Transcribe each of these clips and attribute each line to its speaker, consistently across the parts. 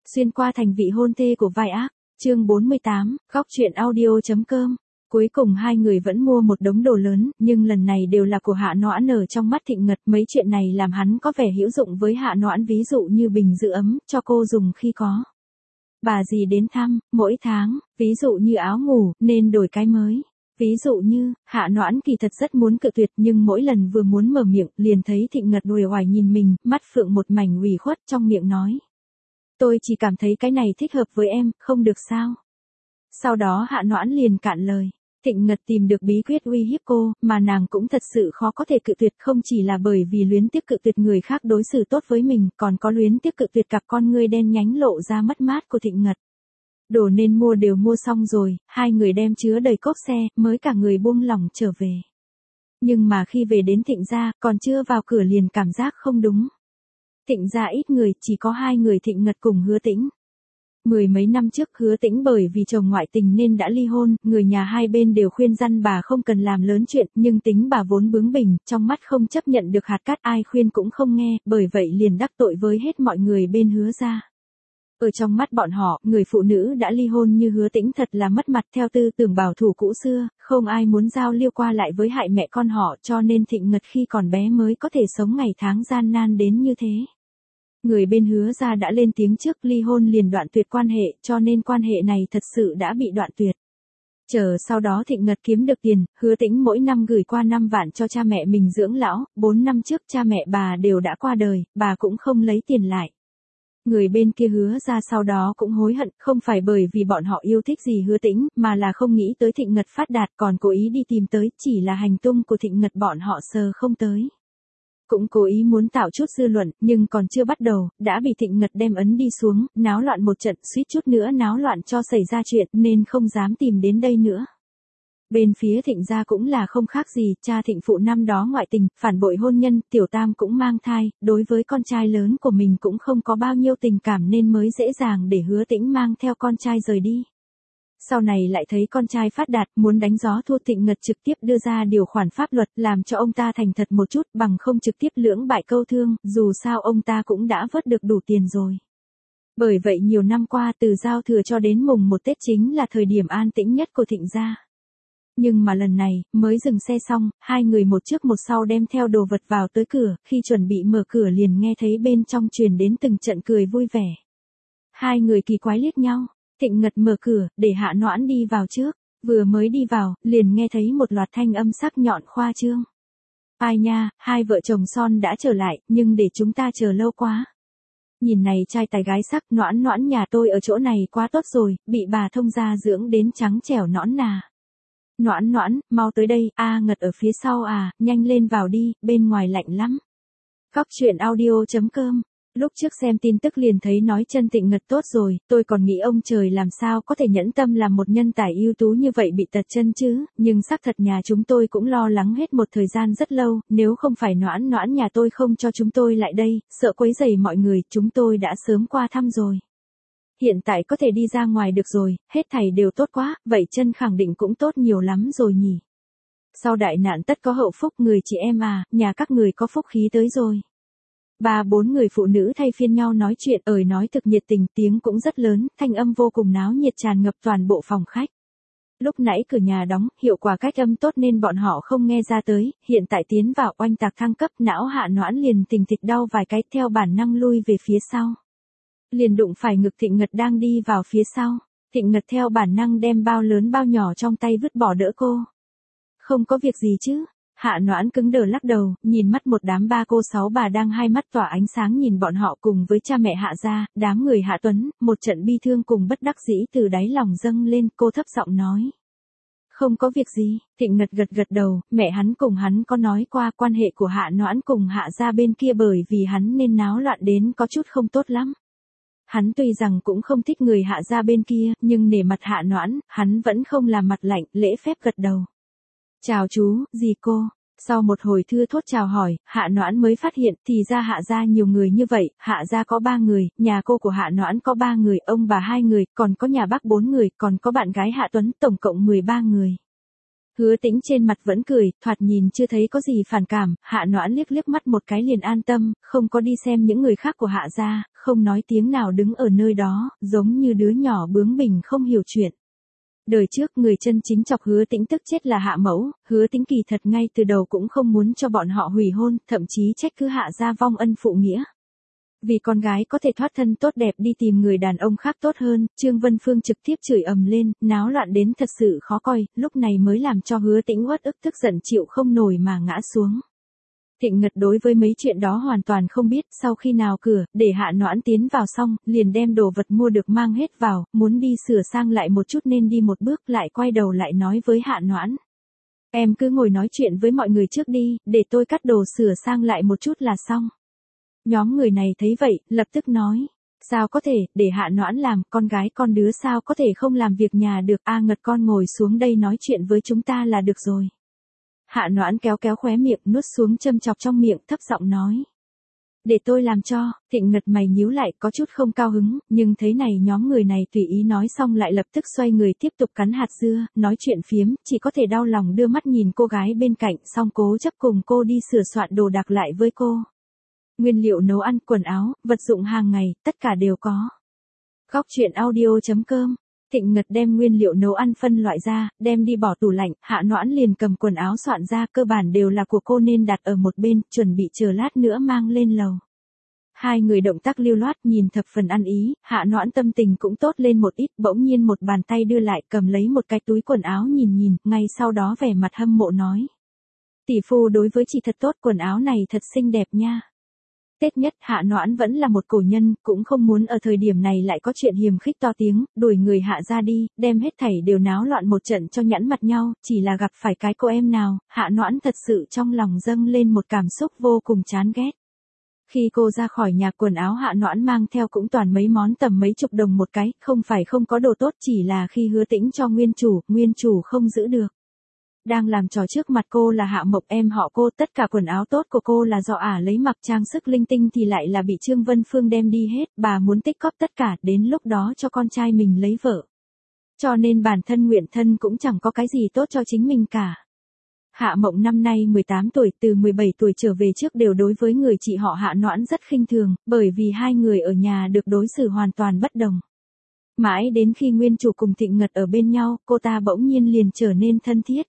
Speaker 1: Xuyên qua thành vị hôn thê của vai ác, chương 48, góc truyện audio.com. Cuối cùng hai người vẫn mua một đống đồ lớn, nhưng lần này đều là của Hạ Noãn ở trong mắt Thịnh Ngật. Mấy chuyện này làm hắn có vẻ hữu dụng với Hạ Noãn, ví dụ như bình giữ ấm, cho cô dùng khi có bà dì đến thăm, mỗi tháng, ví dụ như áo ngủ, nên đổi cái mới. Ví dụ như, Hạ Noãn kỳ thật rất muốn cự tuyệt nhưng mỗi lần vừa muốn mở miệng, liền thấy Thịnh Ngật uể oải nhìn mình, mắt phượng một mảnh ủy khuất trong miệng nói. Tôi chỉ cảm thấy cái này thích hợp với em, không được sao? Sau đó Hạ Noãn liền cạn lời. Thịnh Ngật tìm được bí quyết uy hiếp cô, mà nàng cũng thật sự khó có thể cự tuyệt, không chỉ là bởi vì luyến tiếc cự tuyệt người khác đối xử tốt với mình, còn có luyến tiếc cự tuyệt cặp con ngươi đen nhánh lộ ra mất mát của Thịnh Ngật. Đồ nên mua đều mua xong rồi, hai người đem chứa đầy cốp xe, mới cả người buông lỏng trở về. Nhưng mà khi về đến Thịnh gia, còn chưa vào cửa liền cảm giác không đúng. Thịnh gia ít người, chỉ có hai người Thịnh Ngật cùng Hứa Tĩnh. Mười mấy năm trước Hứa Tĩnh bởi vì chồng ngoại tình nên đã ly hôn, người nhà hai bên đều khuyên răn bà không cần làm lớn chuyện, nhưng tính bà vốn bướng bỉnh, trong mắt không chấp nhận được hạt cát, ai khuyên cũng không nghe, bởi vậy liền đắc tội với hết mọi người bên Hứa gia. Ở trong mắt bọn họ, người phụ nữ đã ly hôn như Hứa Tĩnh thật là mất mặt, theo tư tưởng bảo thủ cũ xưa, không ai muốn giao lưu qua lại với hại mẹ con họ, cho nên Thịnh Ngật khi còn bé mới có thể sống ngày tháng gian nan đến như thế. Người bên Hứa gia đã lên tiếng trước, ly hôn liền đoạn tuyệt quan hệ, cho nên quan hệ này thật sự đã bị đoạn tuyệt. Chờ sau đó Thịnh Ngật kiếm được tiền, Hứa Tĩnh mỗi năm gửi qua 5 vạn cho cha mẹ mình dưỡng lão, 4 năm trước cha mẹ bà đều đã qua đời, bà cũng không lấy tiền lại. Người bên kia Hứa gia sau đó cũng hối hận, không phải bởi vì bọn họ yêu thích gì Hứa Tĩnh, mà là không nghĩ tới Thịnh Ngật phát đạt, còn cố ý đi tìm tới, chỉ là hành tung của Thịnh Ngật bọn họ sờ không tới. Cũng cố ý muốn tạo chút dư luận, nhưng còn chưa bắt đầu, đã bị Thịnh Ngật đem ấn đi xuống, náo loạn một trận, suýt chút nữa náo loạn cho xảy ra chuyện, nên không dám tìm đến đây nữa. Bên phía Thịnh gia cũng là không khác gì, cha Thịnh phụ năm đó ngoại tình, phản bội hôn nhân, tiểu tam cũng mang thai, đối với con trai lớn của mình cũng không có bao nhiêu tình cảm nên mới dễ dàng để Hứa Tĩnh mang theo con trai rời đi. Sau này lại thấy con trai phát đạt, muốn đánh gió thua, Thịnh Ngật trực tiếp đưa ra điều khoản pháp luật làm cho ông ta thành thật một chút, bằng không trực tiếp lưỡng bại câu thương, dù sao ông ta cũng đã vớt được đủ tiền rồi. Bởi vậy nhiều năm qua từ giao thừa cho đến mùng 1 Tết chính là thời điểm an tĩnh nhất của Thịnh gia. Nhưng mà lần này, mới dừng xe xong, hai người một trước một sau đem theo đồ vật vào tới cửa, khi chuẩn bị mở cửa liền nghe thấy bên trong truyền đến từng trận cười vui vẻ. Hai người kỳ quái liếc nhau. Thịnh Ngật mở cửa, để Hạ Noãn đi vào trước, vừa mới đi vào, liền nghe thấy một loạt thanh âm sắc nhọn khoa trương. Ai nha, hai vợ chồng son đã trở lại, nhưng để chúng ta chờ lâu quá. Nhìn này trai tài gái sắc, Noãn Noãn nhà tôi ở chỗ này quá tốt rồi, bị bà thông gia dưỡng đến trắng trẻo nõn nà. Noãn Noãn, mau tới đây, Ngật ở phía sau à, nhanh lên vào đi, bên ngoài lạnh lắm. Góc truyện audio.com. Lúc trước xem tin tức liền thấy nói chân Thịnh Ngật tốt rồi, tôi còn nghĩ ông trời làm sao có thể nhẫn tâm làm một nhân tài ưu tú như vậy bị tật chân chứ, nhưng xác thật nhà chúng tôi cũng lo lắng hết một thời gian rất lâu, nếu không phải Noãn Noãn nhà tôi không cho chúng tôi lại đây, sợ quấy rầy mọi người, chúng tôi đã sớm qua thăm rồi. Hiện tại có thể đi ra ngoài được rồi, hết thảy đều tốt quá, vậy chân khẳng định cũng tốt nhiều lắm rồi nhỉ. Sau đại nạn tất có hậu phúc, người chị em à, nhà các người có phúc khí tới rồi. Ba bốn người phụ nữ thay phiên nhau nói chuyện, nói thực nhiệt tình, tiếng cũng rất lớn, thanh âm vô cùng náo nhiệt tràn ngập toàn bộ phòng khách. Lúc nãy cửa nhà đóng, hiệu quả cách âm tốt nên bọn họ không nghe ra tới, hiện tại tiến vào oanh tạc thăng cấp, não Hạ Noãn liền tình thịch đau vài cái, theo bản năng lui về phía sau. Liền đụng phải ngực Thịnh Ngật đang đi vào phía sau. Thịnh Ngật theo bản năng đem bao lớn bao nhỏ trong tay vứt bỏ đỡ cô. Không có việc gì chứ? Hạ Noãn cứng đờ lắc đầu, nhìn mắt một đám ba cô sáu bà đang hai mắt tỏa ánh sáng nhìn bọn họ cùng với cha mẹ Hạ gia, đám người Hạ Tuấn, một trận bi thương cùng bất đắc dĩ từ đáy lòng dâng lên, cô thấp giọng nói. Không có việc gì, Thịnh Ngật gật gật đầu, mẹ hắn cùng hắn có nói qua quan hệ của Hạ Noãn cùng Hạ gia bên kia bởi vì hắn nên náo loạn đến có chút không tốt lắm. Hắn tuy rằng cũng không thích người Hạ gia bên kia, nhưng nể mặt Hạ Noãn, hắn vẫn không làm mặt lạnh, lễ phép gật đầu. Chào chú, dì cô. Sau một hồi thưa thốt chào hỏi, Hạ Noãn mới phát hiện thì ra Hạ gia nhiều người như vậy, Hạ gia có 3 người, nhà cô của Hạ Noãn có 3 người, ông bà 2 người, còn có nhà bác 4 người, còn có bạn gái Hạ Tuấn, tổng cộng 13 người. Hứa Tĩnh trên mặt vẫn cười, thoạt nhìn chưa thấy có gì phản cảm, Hạ Noãn liếc liếc mắt một cái liền an tâm, không có đi xem những người khác của Hạ gia, không nói tiếng nào đứng ở nơi đó, giống như đứa nhỏ bướng bỉnh không hiểu chuyện. Đời trước người chân chính chọc Hứa Tĩnh tức chết là Hạ Mẫu, Hứa Tĩnh kỳ thật ngay từ đầu cũng không muốn cho bọn họ hủy hôn, thậm chí trách cứ Hạ gia vong ân phụ nghĩa. Vì con gái có thể thoát thân tốt đẹp đi tìm người đàn ông khác tốt hơn, Trương Vân Phương trực tiếp chửi ầm lên, náo loạn đến thật sự khó coi, lúc này mới làm cho Hứa Tĩnh uất ức tức giận chịu không nổi mà ngã xuống. Thịnh Ngật đối với mấy chuyện đó hoàn toàn không biết, sau khi nào cửa, để Hạ Noãn tiến vào xong, liền đem đồ vật mua được mang hết vào, muốn đi sửa sang lại một chút nên đi một bước lại quay đầu lại nói với Hạ Noãn. Em cứ ngồi nói chuyện với mọi người trước đi, để tôi cắt đồ sửa sang lại một chút là xong. Nhóm người này thấy vậy, lập tức nói. Sao có thể, để Hạ Noãn làm, con gái con đứa sao có thể không làm việc nhà được, Ngật con ngồi xuống đây nói chuyện với chúng ta là được rồi. Hạ Noãn kéo kéo khóe miệng nuốt xuống châm chọc trong miệng thấp giọng nói. Để tôi làm cho, Thịnh Ngật mày nhíu lại có chút không cao hứng, nhưng thấy này nhóm người này tùy ý nói xong lại lập tức xoay người tiếp tục cắn hạt dưa, nói chuyện phiếm, chỉ có thể đau lòng đưa mắt nhìn cô gái bên cạnh xong cố chấp cùng cô đi sửa soạn đồ đạc lại với cô. Nguyên liệu nấu ăn, quần áo, vật dụng hàng ngày, tất cả đều có. Góc truyện audio.com. Thịnh Ngật đem nguyên liệu nấu ăn phân loại ra, đem đi bỏ tủ lạnh, Hạ Noãn liền cầm quần áo soạn ra, cơ bản đều là của cô nên đặt ở một bên, chuẩn bị chờ lát nữa mang lên lầu. Hai người động tác lưu loát nhìn thập phần ăn ý, Hạ Noãn tâm tình cũng tốt lên một ít, bỗng nhiên một bàn tay đưa lại cầm lấy một cái túi quần áo nhìn, ngay sau đó vẻ mặt hâm mộ nói. Tỷ phu đối với chị thật tốt, quần áo này thật xinh đẹp nha. Tết nhất Hạ Noãn vẫn là một cổ nhân, cũng không muốn ở thời điểm này lại có chuyện hiềm khích to tiếng, đuổi người Hạ ra đi, đem hết thảy đều náo loạn một trận cho nhẵn mặt nhau, chỉ là gặp phải cái cô em nào, Hạ Noãn thật sự trong lòng dâng lên một cảm xúc vô cùng chán ghét. Khi cô ra khỏi nhà quần áo Hạ Noãn mang theo cũng toàn mấy món tầm mấy chục đồng một cái, không phải không có đồ tốt chỉ là khi Hứa Tĩnh cho nguyên chủ không giữ được. Đang làm trò trước mặt cô là Hạ Mộc em họ cô, tất cả quần áo tốt của cô là do lấy mặc, trang sức linh tinh thì lại là bị Trương Vân Phương đem đi hết, bà muốn tích cóp tất cả, đến lúc đó cho con trai mình lấy vợ. Cho nên bản thân Nguyện Thân cũng chẳng có cái gì tốt cho chính mình cả. Hạ Mộng năm nay 18 tuổi, từ 17 tuổi trở về trước đều đối với người chị họ Hạ Noãn rất khinh thường, bởi vì hai người ở nhà được đối xử hoàn toàn bất đồng. Mãi đến khi nguyên chủ cùng Thịnh Ngật ở bên nhau, cô ta bỗng nhiên liền trở nên thân thiết.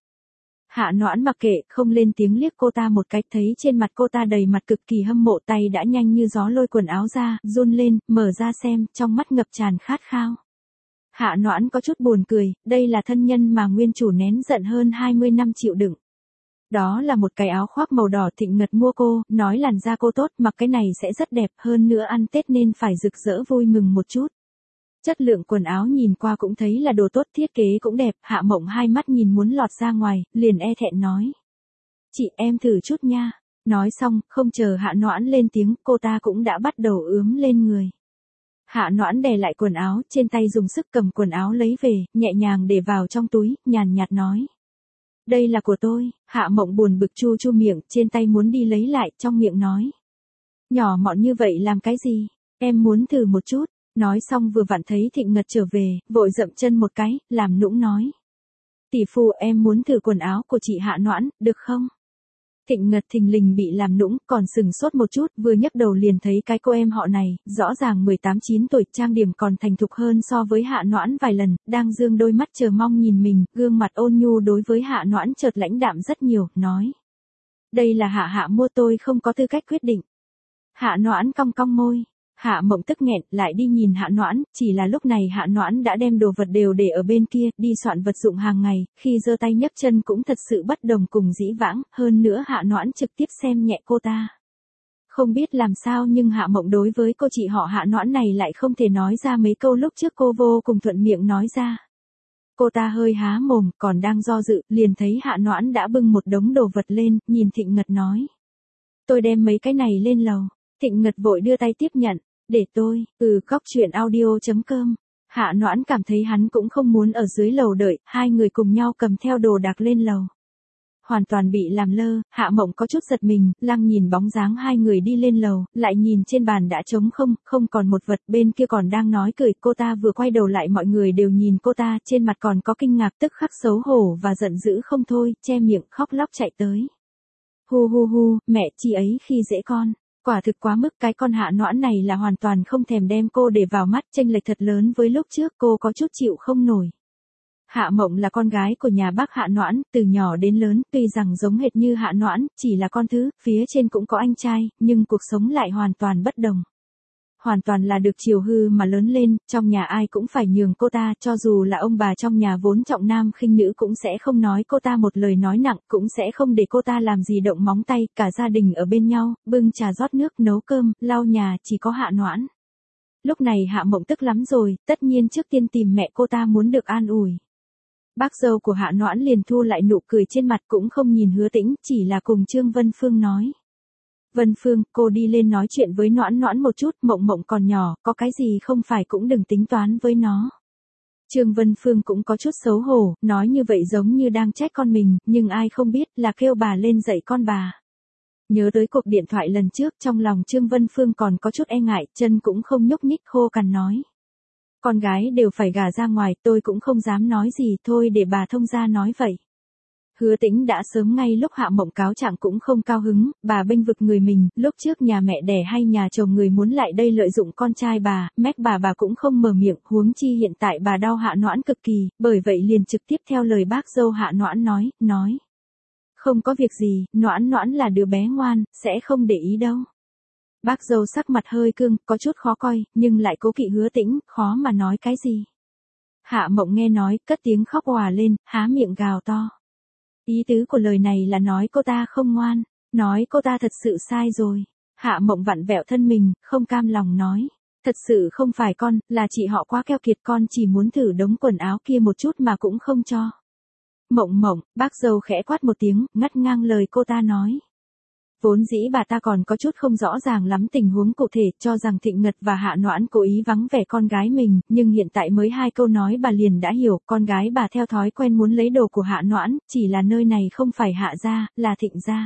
Speaker 1: Hạ Noãn mặc kệ, không lên tiếng liếc cô ta một cách, thấy trên mặt cô ta đầy mặt cực kỳ hâm mộ, tay đã nhanh như gió lôi quần áo ra, run lên, mở ra xem, trong mắt ngập tràn khát khao. Hạ Noãn có chút buồn cười, đây là thân nhân mà nguyên chủ nén giận hơn 20 năm chịu đựng. Đó là một cái áo khoác màu đỏ Thịnh Ngật mua cô, nói làn da cô tốt, mặc cái này sẽ rất đẹp, hơn nữa ăn Tết nên phải rực rỡ vui mừng một chút. Chất lượng quần áo nhìn qua cũng thấy là đồ tốt, thiết kế cũng đẹp, Hạ Mộng hai mắt nhìn muốn lọt ra ngoài, liền e thẹn nói. Chị em thử chút nha. Nói xong, không chờ Hạ Noãn lên tiếng, cô ta cũng đã bắt đầu ướm lên người. Hạ Noãn đè lại quần áo, trên tay dùng sức cầm quần áo lấy về, nhẹ nhàng để vào trong túi, nhàn nhạt nói. Đây là của tôi, Hạ Mộng buồn bực chu chu miệng, trên tay muốn đi lấy lại, trong miệng nói. Nhỏ mọn như vậy làm cái gì, em muốn thử một chút. Nói xong vừa vặn thấy Thịnh Ngật trở về, vội dậm chân một cái, làm nũng nói. Tỷ phu em muốn thử quần áo của chị Hạ Noãn, được không? Thịnh Ngật thình lình bị làm nũng, còn sừng sốt một chút, vừa nhấc đầu liền thấy cái cô em họ này, rõ ràng 18-9 tuổi, trang điểm còn thành thục hơn so với Hạ Noãn vài lần, đang dương đôi mắt chờ mong nhìn mình, gương mặt ôn nhu đối với Hạ Noãn chợt lãnh đạm rất nhiều, nói. Đây là Hạ mua, tôi không có tư cách quyết định. Hạ Noãn cong cong môi. Hạ Mộng tức nghẹn, lại đi nhìn Hạ Noãn, chỉ là lúc này Hạ Noãn đã đem đồ vật đều để ở bên kia, đi soạn vật dụng hàng ngày, khi giơ tay nhấc chân cũng thật sự bất đồng cùng dĩ vãng, hơn nữa Hạ Noãn trực tiếp xem nhẹ cô ta. Không biết làm sao nhưng Hạ Mộng đối với cô chị họ Hạ Noãn này lại không thể nói ra mấy câu lúc trước cô vô cùng thuận miệng nói ra. Cô ta hơi há mồm, còn đang do dự, liền thấy Hạ Noãn đã bưng một đống đồ vật lên, nhìn Thịnh Ngật nói. Tôi đem mấy cái này lên lầu. Thịnh Ngật vội đưa tay tiếp nhận. Để tôi, góc truyện audio.com. Hạ Noãn cảm thấy hắn cũng không muốn ở dưới lầu đợi, hai người cùng nhau cầm theo đồ đạc lên lầu. hoàn toàn bị làm lơ, Hạ Mộng có chút giật mình, lăng nhìn bóng dáng hai người đi lên lầu, lại nhìn trên bàn đã trống không, không còn một vật, bên kia còn đang nói cười, cô ta vừa quay đầu lại mọi người đều nhìn cô ta, trên mặt còn có kinh ngạc tức khắc xấu hổ và giận dữ không thôi, che miệng khóc lóc chạy tới. Hu hu hu, mẹ chị ấy khi dễ con. Quả thực quá mức, cái con Hạ Noãn này là hoàn toàn không thèm đem cô để vào mắt, chênh lệch thật lớn với lúc trước, cô có chút chịu không nổi. Hạ Mộng là con gái của nhà bác Hạ Noãn, từ nhỏ đến lớn, tuy rằng giống hệt như Hạ Noãn, chỉ là con thứ, phía trên cũng có anh trai, nhưng cuộc sống lại hoàn toàn bất đồng. Hoàn toàn là được chiều hư mà lớn lên, trong nhà ai cũng phải nhường cô ta, cho dù là ông bà trong nhà vốn trọng nam khinh nữ cũng sẽ không nói cô ta một lời nói nặng, cũng sẽ không để cô ta làm gì động móng tay, cả gia đình ở bên nhau, bưng trà rót nước, nấu cơm, lau nhà, chỉ có Hạ Noãn. Lúc này Hạ Mộng tức lắm rồi, tất nhiên trước tiên tìm mẹ cô ta muốn được an ủi. Bác dâu của Hạ Noãn liền thu lại nụ cười trên mặt cũng không nhìn Hứa Tĩnh, chỉ là cùng Trương Vân Phương nói. Vân Phương, cô đi lên nói chuyện với Noãn Noãn một chút, Mộng Mộng còn nhỏ, có cái gì không phải cũng đừng tính toán với nó. Trương Vân Phương cũng có chút xấu hổ, nói như vậy giống như đang trách con mình, nhưng ai không biết là kêu bà lên dạy con bà. Nhớ tới cuộc điện thoại lần trước, trong lòng Trương Vân Phương còn có chút e ngại, chân cũng không nhúc nhích, khô cằn nói. Con gái đều phải gả ra ngoài, tôi cũng không dám nói gì, thôi để bà thông gia nói vậy. Hứa Tĩnh đã sớm ngay lúc Hạ Mộng cáo trạng cũng không cao hứng, bà bênh vực người mình, lúc trước nhà mẹ đẻ hay nhà chồng người muốn lại đây lợi dụng con trai bà, mách bà cũng không mở miệng, huống chi hiện tại bà đau Hạ Noãn cực kỳ, bởi vậy liền trực tiếp theo lời bác dâu Hạ Noãn nói. Không có việc gì, Noãn Noãn là đứa bé ngoan, sẽ không để ý đâu. Bác dâu sắc mặt hơi cương, có chút khó coi, nhưng lại cố kỵ Hứa Tĩnh, khó mà nói cái gì. Hạ Mộng nghe nói, cất tiếng khóc òa lên, há miệng gào to. Ý tứ của lời này là nói cô ta không ngoan, nói cô ta thật sự sai rồi. Hạ Mộng vặn vẹo thân mình, không cam lòng nói. Thật sự không phải con, là chị họ quá keo kiệt, con chỉ muốn thử đống quần áo kia một chút mà cũng không cho. Mộng Mộng, bác dâu khẽ quát một tiếng, ngắt ngang lời cô ta nói. Vốn dĩ bà ta còn có chút không rõ ràng lắm tình huống cụ thể, cho rằng Thịnh Ngật và Hạ Noãn cố ý vắng vẻ con gái mình, nhưng hiện tại mới 2 câu nói bà liền đã hiểu, con gái bà theo thói quen muốn lấy đồ của Hạ Noãn, chỉ là nơi này không phải Hạ gia, là Thịnh gia.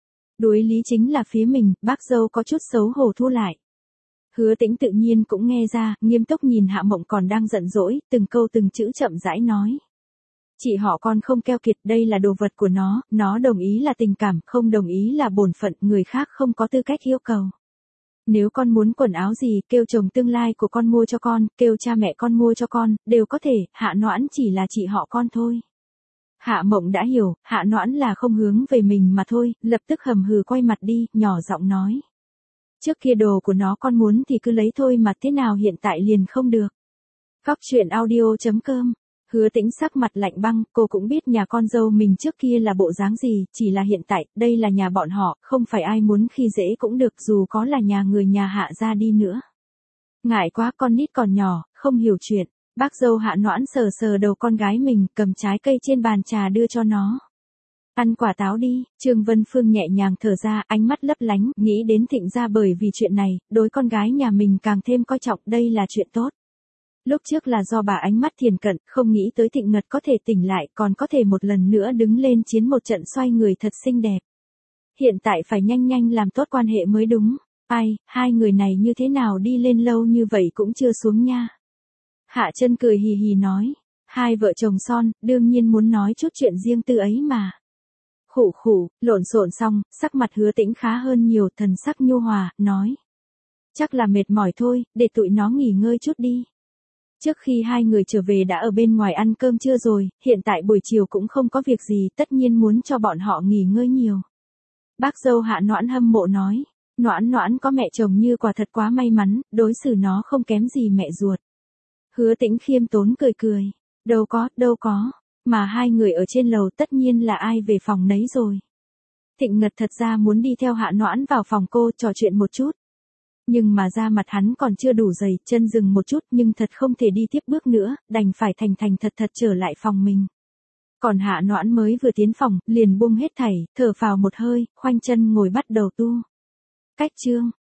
Speaker 1: Đối lý chính là phía mình, bác dâu có chút xấu hổ thu lại. Hứa Tĩnh tự nhiên cũng nghe ra, nghiêm túc nhìn Hạ Mộng còn đang giận dỗi, từng câu từng chữ chậm rãi nói. Chị họ con không keo kiệt, đây là đồ vật của nó đồng ý là tình cảm, không đồng ý là bổn phận, người khác không có tư cách yêu cầu. Nếu con muốn quần áo gì, kêu chồng tương lai của con mua cho con, kêu cha mẹ con mua cho con, đều có thể, Hạ Noãn chỉ là chị họ con thôi. Hạ Mộng đã hiểu, Hạ Noãn là không hướng về mình mà thôi, lập tức hầm hừ quay mặt đi, nhỏ giọng nói. Trước kia đồ của nó con muốn thì cứ lấy thôi mà thế nào hiện tại liền không được. Góc truyện audio.com. Hứa Tĩnh sắc mặt lạnh băng, cô cũng biết nhà con dâu mình trước kia là bộ dáng gì, chỉ là hiện tại, đây là nhà bọn họ, không phải ai muốn khi dễ cũng được dù có là nhà người nhà Hạ ra đi nữa. Ngại quá, con nít còn nhỏ, không hiểu chuyện, bác dâu Hạ Noãn sờ sờ đầu con gái mình, cầm trái cây trên bàn trà đưa cho nó. Ăn quả táo đi, Trương Vân Phương nhẹ nhàng thở ra, ánh mắt lấp lánh, nghĩ đến Thịnh gia bởi vì chuyện này, đối con gái nhà mình càng thêm coi trọng, đây là chuyện tốt. Lúc trước là do bà ánh mắt thiền cận, không nghĩ tới Thịnh Ngật có thể tỉnh lại, còn có thể một lần nữa đứng lên chiến một trận xoay người thật xinh đẹp. Hiện tại phải nhanh nhanh làm tốt quan hệ mới đúng. Ai, hai người này như thế nào đi lên lâu như vậy cũng chưa xuống nha. Hạ Chân cười hì hì nói, hai vợ chồng son, đương nhiên muốn nói chút chuyện riêng tư ấy mà. Khụ khụ, lộn xộn xong, sắc mặt Hứa Tĩnh khá hơn nhiều, thần sắc nhu hòa, nói. Chắc là mệt mỏi thôi, để tụi nó nghỉ ngơi chút đi. Trước khi hai người trở về đã ở bên ngoài ăn cơm trưa rồi, hiện tại buổi chiều cũng không có việc gì, tất nhiên muốn cho bọn họ nghỉ ngơi nhiều. Bác dâu Hạ Noãn hâm mộ nói, Noãn Noãn có mẹ chồng như quả thật quá may mắn, đối xử nó không kém gì mẹ ruột. Hứa Tĩnh khiêm tốn cười cười, đâu có, mà hai người ở trên lầu tất nhiên là ai về phòng nấy rồi. Thịnh Ngật thật ra muốn đi theo Hạ Noãn vào phòng cô trò chuyện một chút. Nhưng mà da mặt hắn còn chưa đủ dày, chân dừng một chút nhưng thật không thể đi tiếp bước nữa, đành phải thành thật trở lại phòng mình. Còn Hạ Noãn mới vừa tiến phòng, liền buông hết thảy, thở phào một hơi, khoanh chân ngồi bắt đầu tu. Cách chương